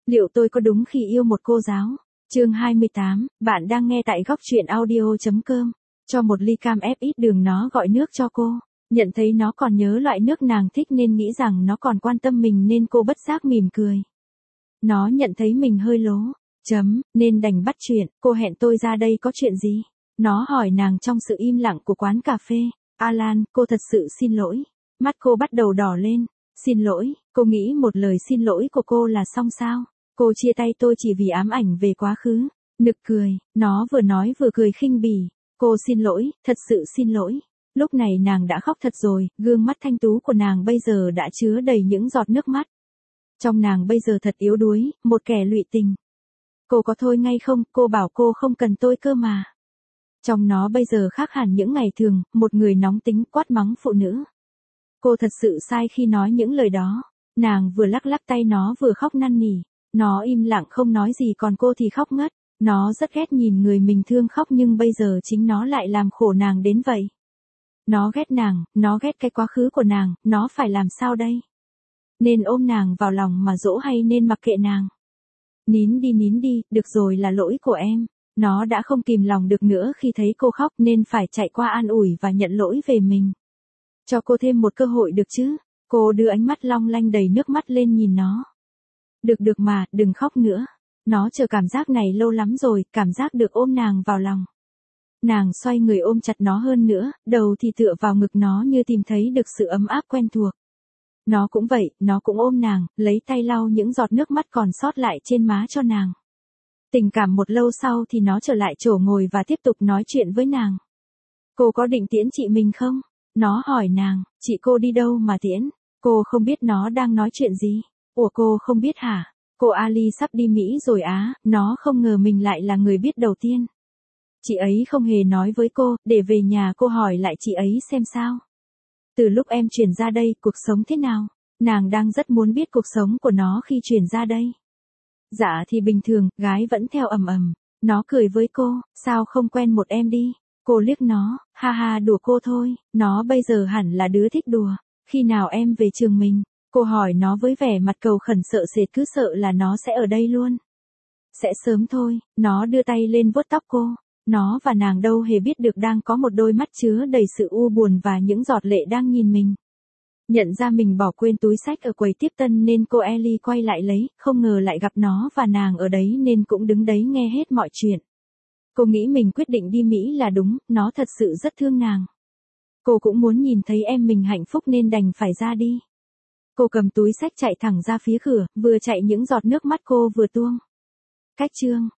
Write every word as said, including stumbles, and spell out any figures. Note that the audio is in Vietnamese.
Liệu tôi có đúng khi yêu một cô giáo? Chương hai mươi tám, bạn đang nghe tại góc truyện audio chấm com. Cho một ly cam ép ít đường, nó gọi nước cho cô. Nhận thấy nó còn nhớ loại nước nàng thích nên nghĩ rằng nó còn quan tâm mình nên cô bất giác mỉm cười. Nó nhận thấy mình hơi lố, chấm, nên đành bắt chuyện. Cô hẹn tôi ra đây có chuyện gì? Nó hỏi nàng trong sự im lặng của quán cà phê. Alan, cô thật sự xin lỗi. Mắt cô bắt đầu đỏ lên. Xin lỗi, cô nghĩ một lời xin lỗi của cô là xong sao? Cô chia tay tôi chỉ vì ám ảnh về quá khứ. Nực cười, nó vừa nói vừa cười khinh bỉ. Cô xin lỗi, thật sự xin lỗi. Lúc này nàng đã khóc thật rồi, gương mắt thanh tú của nàng bây giờ đã chứa đầy những giọt nước mắt. Trong nàng bây giờ thật yếu đuối, một kẻ lụy tình. Cô có thôi ngay không? Cô bảo cô không cần tôi cơ mà. Trong nó bây giờ khác hẳn những ngày thường, một người nóng tính quát mắng phụ nữ. Cô thật sự sai khi nói những lời đó. Nàng vừa lắc lắc tay nó vừa khóc năn nỉ. Nó im lặng không nói gì còn cô thì khóc ngất. Nó rất ghét nhìn người mình thương khóc nhưng bây giờ chính nó lại làm khổ nàng đến vậy. Nó ghét nàng, nó ghét cái quá khứ của nàng, nó phải làm sao đây? Nên ôm nàng vào lòng mà dỗ hay nên mặc kệ nàng? Nín đi nín đi, được rồi, là lỗi của em. Nó đã không kìm lòng được nữa khi thấy cô khóc nên phải chạy qua an ủi và nhận lỗi về mình. Cho cô thêm một cơ hội được chứ? Cô đưa ánh mắt long lanh đầy nước mắt lên nhìn nó. Được được mà, đừng khóc nữa. Nó chờ cảm giác này lâu lắm rồi, cảm giác được ôm nàng vào lòng. Nàng xoay người ôm chặt nó hơn nữa, đầu thì tựa vào ngực nó như tìm thấy được sự ấm áp quen thuộc. Nó cũng vậy, nó cũng ôm nàng, lấy tay lau những giọt nước mắt còn sót lại trên má cho nàng. Tình cảm một lâu sau thì nó trở lại chỗ ngồi và tiếp tục nói chuyện với nàng. Cô có định tiễn chị mình không? Nó hỏi nàng, chị cô đi đâu mà tiễn? Cô không biết nó đang nói chuyện gì? Ủa cô không biết hả? Cô Ali sắp đi Mỹ rồi á, nó không ngờ mình lại là người biết đầu tiên. Chị ấy không hề nói với cô, để về nhà cô hỏi lại chị ấy xem sao. Từ lúc em chuyển ra đây, cuộc sống thế nào? Nàng đang rất muốn biết cuộc sống của nó khi chuyển ra đây. Dạ thì bình thường, gái vẫn theo ầm ầm. Nó cười với cô, sao không quen một em đi? Cô liếc nó, ha ha đùa cô thôi, nó bây giờ hẳn là đứa thích đùa. Khi nào em về trường mình? Cô hỏi nó với vẻ mặt cầu khẩn sợ sệt, cứ sợ là nó sẽ ở đây luôn. Sẽ sớm thôi, nó đưa tay lên vuốt tóc cô. Nó và nàng đâu hề biết được đang có một đôi mắt chứa đầy sự u buồn và những giọt lệ đang nhìn mình. Nhận ra mình bỏ quên túi xách ở quầy tiếp tân nên cô Ellie quay lại lấy, không ngờ lại gặp nó và nàng ở đấy nên cũng đứng đấy nghe hết mọi chuyện. Cô nghĩ mình quyết định đi Mỹ là đúng, nó thật sự rất thương nàng. Cô cũng muốn nhìn thấy em mình hạnh phúc nên đành phải ra đi. Cô cầm túi xách chạy thẳng ra phía cửa, vừa chạy những giọt nước mắt cô vừa tuông. Cách chương